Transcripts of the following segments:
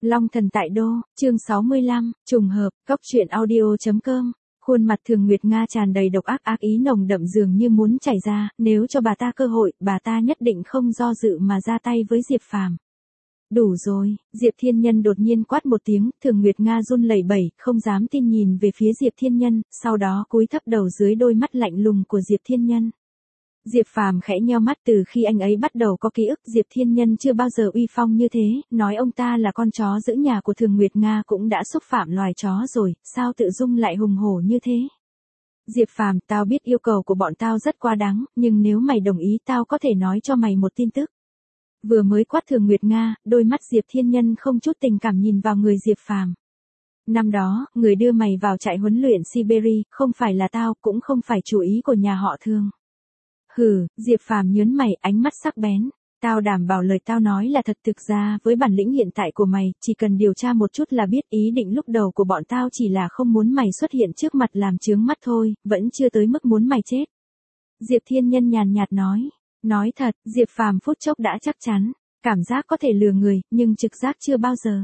Long thần tại đô, chương 65, trùng hợp, cốc truyện audio.com. Khuôn mặt Thường Nguyệt Nga tràn đầy độc ác, ác ý nồng đậm dường như muốn chảy ra, nếu cho bà ta cơ hội, bà ta nhất định không do dự mà ra tay với Diệp Phàm. Đủ rồi, Diệp Thiên Nhân đột nhiên quát một tiếng, Thường Nguyệt Nga run lẩy bẩy, không dám tin nhìn về phía Diệp Thiên Nhân, sau đó cúi thấp đầu dưới đôi mắt lạnh lùng của Diệp Thiên Nhân. Diệp Phàm khẽ nheo mắt, từ khi anh ấy bắt đầu có ký ức, Diệp Thiên Nhân chưa bao giờ uy phong như thế, nói ông ta là con chó giữ nhà của Thường Nguyệt Nga cũng đã xúc phạm loài chó rồi, sao tự dưng lại hùng hổ như thế? Diệp Phàm, tao biết yêu cầu của bọn tao rất quá đáng, nhưng nếu mày đồng ý tao có thể nói cho mày một tin tức. Vừa mới quát Thường Nguyệt Nga, đôi mắt Diệp Thiên Nhân không chút tình cảm nhìn vào người Diệp Phàm. Năm đó, người đưa mày vào trại huấn luyện Siberia, không phải là tao, cũng không phải chủ ý của nhà họ Thường. Hừ, Diệp Phàm nhớn mày, ánh mắt sắc bén. Tao đảm bảo lời tao nói là thật, thực ra với bản lĩnh hiện tại của mày, chỉ cần điều tra một chút là biết, ý định lúc đầu của bọn tao chỉ là không muốn mày xuất hiện trước mặt làm chướng mắt thôi, vẫn chưa tới mức muốn mày chết. Diệp Thiên Nhân nhàn nhạt nói. Nói thật, Diệp Phàm phút chốc đã chắc chắn, cảm giác có thể lừa người, nhưng trực giác chưa bao giờ.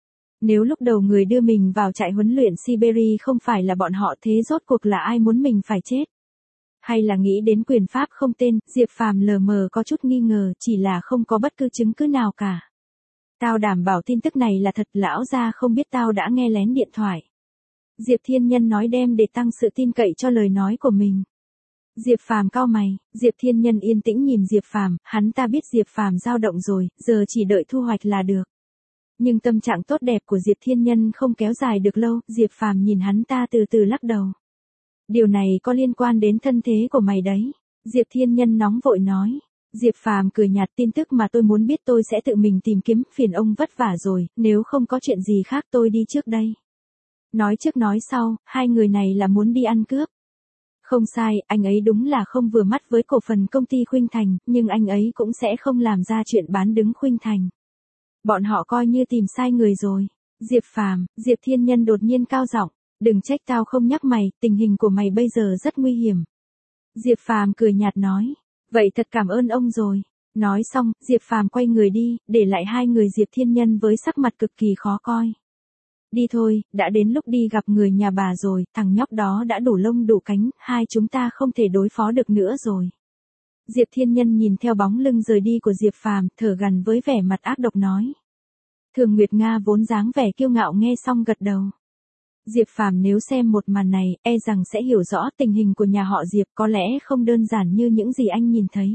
Nếu lúc đầu người đưa mình vào trại huấn luyện Siberia không phải là bọn họ, thế rốt cuộc là ai muốn mình phải chết? Hay là nghĩ đến quyền pháp không tên, Diệp Phàm lờ mờ có chút nghi ngờ, chỉ là không có bất cứ chứng cứ nào cả. Tao đảm bảo tin tức này là thật, lão gia không biết tao đã nghe lén điện thoại. Diệp Thiên Nhân nói đem để tăng sự tin cậy cho lời nói của mình. Diệp Phàm cau mày, Diệp Thiên Nhân yên tĩnh nhìn Diệp Phàm, hắn ta biết Diệp Phàm dao động rồi, giờ chỉ đợi thu hoạch là được. Nhưng tâm trạng tốt đẹp của Diệp Thiên Nhân không kéo dài được lâu, Diệp Phàm nhìn hắn ta từ từ lắc đầu. Điều này có liên quan đến thân thế của mày đấy. Diệp Thiên Nhân nóng vội nói. Diệp Phàm cười nhạt, tin tức mà tôi muốn biết tôi sẽ tự mình tìm kiếm, phiền ông vất vả rồi, nếu không có chuyện gì khác tôi đi trước đây. Nói trước nói sau, hai người này là muốn đi ăn cướp. Không sai, anh ấy đúng là không vừa mắt với cổ phần công ty Khuynh Thành, nhưng anh ấy cũng sẽ không làm ra chuyện bán đứng Khuynh Thành. Bọn họ coi như tìm sai người rồi. Diệp Phàm, Diệp Thiên Nhân đột nhiên cao giọng. Đừng trách tao không nhắc mày, tình hình của mày bây giờ rất nguy hiểm. Diệp Phàm cười nhạt nói. Vậy thật cảm ơn ông rồi. Nói xong, Diệp Phàm quay người đi, để lại hai người Diệp Thiên Nhân với sắc mặt cực kỳ khó coi. Đi thôi, đã đến lúc đi gặp người nhà bà rồi, thằng nhóc đó đã đủ lông đủ cánh, hai chúng ta không thể đối phó được nữa rồi. Diệp Thiên Nhân nhìn theo bóng lưng rời đi của Diệp Phàm, thở gằn với vẻ mặt ác độc nói. Thường Nguyệt Nga vốn dáng vẻ kiêu ngạo nghe xong gật đầu. Diệp Phàm nếu xem một màn này, e rằng sẽ hiểu rõ tình hình của nhà họ Diệp có lẽ không đơn giản như những gì anh nhìn thấy.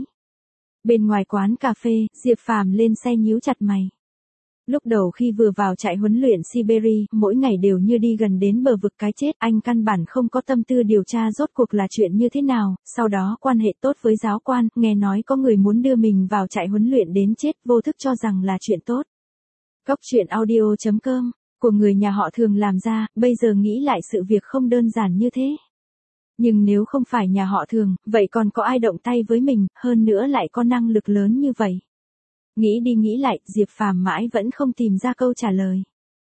Bên ngoài quán cà phê, Diệp Phàm lên xe nhíu chặt mày. Lúc đầu khi vừa vào trại huấn luyện Siberia, mỗi ngày đều như đi gần đến bờ vực cái chết, anh căn bản không có tâm tư điều tra rốt cuộc là chuyện như thế nào, sau đó quan hệ tốt với giáo quan, nghe nói có người muốn đưa mình vào trại huấn luyện đến chết, vô thức cho rằng là chuyện tốt. Cốc truyện audio.com của người nhà họ Thường làm ra, bây giờ nghĩ lại sự việc không đơn giản như thế. Nhưng nếu không phải nhà họ Thường, vậy còn có ai động tay với mình, hơn nữa lại có năng lực lớn như vậy? Nghĩ đi nghĩ lại, Diệp Phàm mãi vẫn không tìm ra câu trả lời.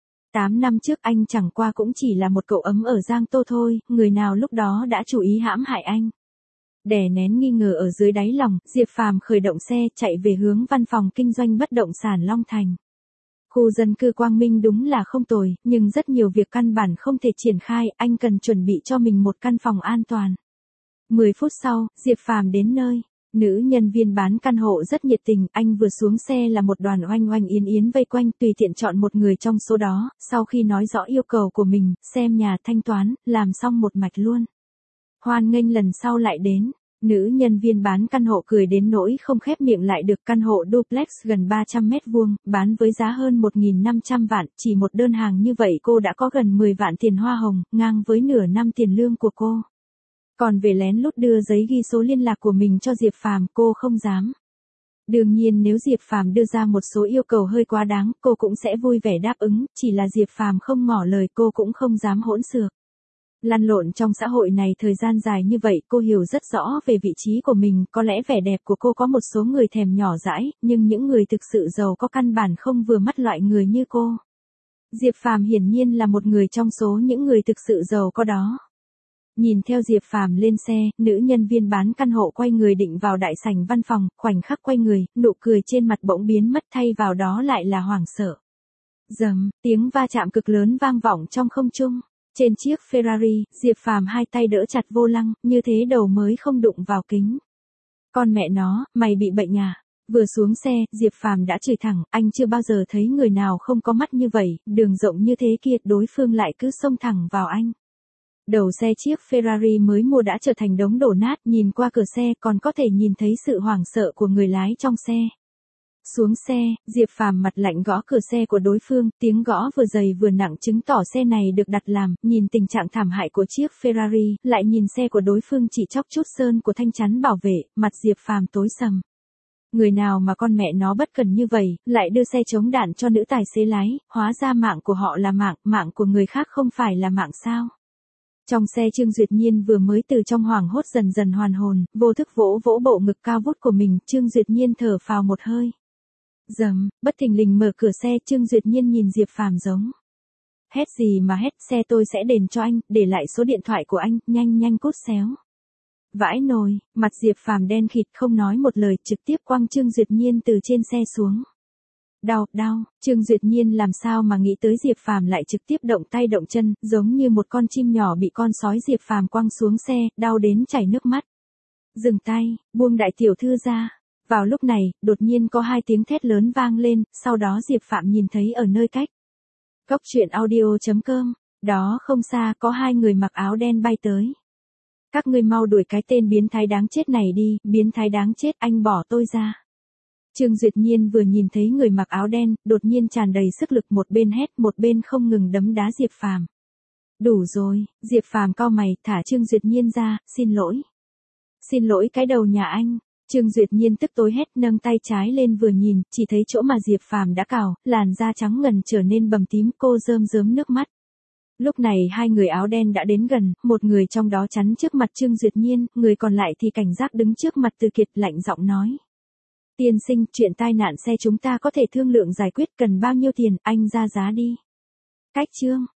8 năm trước anh chẳng qua cũng chỉ là một cậu ấm ở Giang Tô thôi, người nào lúc đó đã chủ ý hãm hại anh. Đè nén nghi ngờ ở dưới đáy lòng, Diệp Phàm khởi động xe, chạy về hướng văn phòng kinh doanh bất động sản Long Thành. Khu dân cư Quang Minh đúng là không tồi, nhưng rất nhiều việc căn bản không thể triển khai, anh cần chuẩn bị cho mình một căn phòng an toàn. 10 phút sau, Diệp Phàm đến nơi. Nữ nhân viên bán căn hộ rất nhiệt tình, anh vừa xuống xe là một đoàn oanh oanh yến yến vây quanh, tùy tiện chọn một người trong số đó, sau khi nói rõ yêu cầu của mình, xem nhà thanh toán, làm xong một mạch luôn. Hoan nghênh lần sau lại đến. Nữ nhân viên bán căn hộ cười đến nỗi không khép miệng lại được, căn hộ duplex gần 300 mét vuông, bán với giá hơn 1.500 vạn, chỉ một đơn hàng như vậy cô đã có gần 10 vạn tiền hoa hồng, ngang với nửa năm tiền lương của cô. Còn về lén lút đưa giấy ghi số liên lạc của mình cho Diệp Phàm, cô không dám. Đương nhiên nếu Diệp Phàm đưa ra một số yêu cầu hơi quá đáng, cô cũng sẽ vui vẻ đáp ứng, chỉ là Diệp Phàm không ngỏ lời cô cũng không dám hỗn xược. Lăn lộn trong xã hội này thời gian dài như vậy, cô hiểu rất rõ về vị trí của mình, có lẽ vẻ đẹp của cô có một số người thèm nhỏ dãi, nhưng những người thực sự giàu có căn bản không vừa mắt loại người như cô. Diệp Phàm hiển nhiên là một người trong số những người thực sự giàu có đó. Nhìn theo Diệp Phàm lên xe, nữ nhân viên bán căn hộ quay người định vào đại sảnh văn phòng, khoảnh khắc quay người, nụ cười trên mặt bỗng biến mất, thay vào đó lại là hoảng sợ. Rầm, tiếng va chạm cực lớn vang vọng trong không trung. Trên chiếc Ferrari, Diệp Phàm hai tay đỡ chặt vô lăng, như thế đầu mới không đụng vào kính. Con mẹ nó, mày bị bệnh à? Vừa xuống xe, Diệp Phàm đã chửi thẳng, anh chưa bao giờ thấy người nào không có mắt như vậy, đường rộng như thế kia, đối phương lại cứ xông thẳng vào anh. Đầu xe chiếc Ferrari mới mua đã trở thành đống đổ nát, nhìn qua cửa xe còn có thể nhìn thấy sự hoảng sợ của người lái trong xe. Xuống xe, Diệp Phàm mặt lạnh gõ cửa xe của đối phương, tiếng gõ vừa dày vừa nặng chứng tỏ xe này được đặt làm, nhìn tình trạng thảm hại của chiếc Ferrari, lại nhìn xe của đối phương chỉ chóc chút sơn của thanh chắn bảo vệ, mặt Diệp Phàm tối sầm. Người nào mà con mẹ nó bất cần như vậy, lại đưa xe chống đạn cho nữ tài xế lái, hóa ra mạng của họ là mạng của người khác không phải là mạng sao? Trong xe Trương Duyệt Nhiên vừa mới từ trong hoảng hốt dần dần hoàn hồn, vô thức vỗ vỗ bộ ngực cao vút của mình, Trương Duyệt Nhiên thở phào một hơi. Rầm, bất thình lình mở cửa xe, Trương Duyệt Nhiên nhìn Diệp Phàm giống. Hét gì mà hét, xe tôi sẽ đền cho anh, để lại số điện thoại của anh, nhanh cút xéo. Vãi nồi, mặt Diệp Phàm đen khịt không nói một lời, trực tiếp quăng Trương Duyệt Nhiên từ trên xe xuống. Đau, Trương Duyệt Nhiên làm sao mà nghĩ tới Diệp Phàm lại trực tiếp động tay động chân, giống như một con chim nhỏ bị con sói Diệp Phàm quăng xuống xe, đau đến chảy nước mắt. Dừng tay, buông đại tiểu thư ra. Vào lúc này, đột nhiên có hai tiếng thét lớn vang lên, sau đó Diệp Phạm nhìn thấy ở nơi cách Cốc truyện audio.com, đó không xa có hai người mặc áo đen bay tới. Các ngươi mau đuổi cái tên biến thái đáng chết này đi, biến thái đáng chết, anh bỏ tôi ra. Trương Duyệt Nhiên vừa nhìn thấy người mặc áo đen, đột nhiên tràn đầy sức lực, một bên hét một bên không ngừng đấm đá Diệp Phàm. Đủ rồi, Diệp Phàm cau mày, thả Trương Duyệt Nhiên ra, xin lỗi. Xin lỗi cái đầu nhà anh. Trương Duyệt Nhiên tức tối hét, nâng tay trái lên vừa nhìn, chỉ thấy chỗ mà Diệp Phàm đã cào, làn da trắng ngần trở nên bầm tím, cô rơm rớm nước mắt. Lúc này hai người áo đen đã đến gần, một người trong đó chắn trước mặt Trương Duyệt Nhiên, người còn lại thì cảnh giác đứng trước mặt Từ Kiệt, lạnh giọng nói. Tiên sinh, chuyện tai nạn xe chúng ta có thể thương lượng giải quyết, cần bao nhiêu tiền, anh ra giá đi. Cách chương.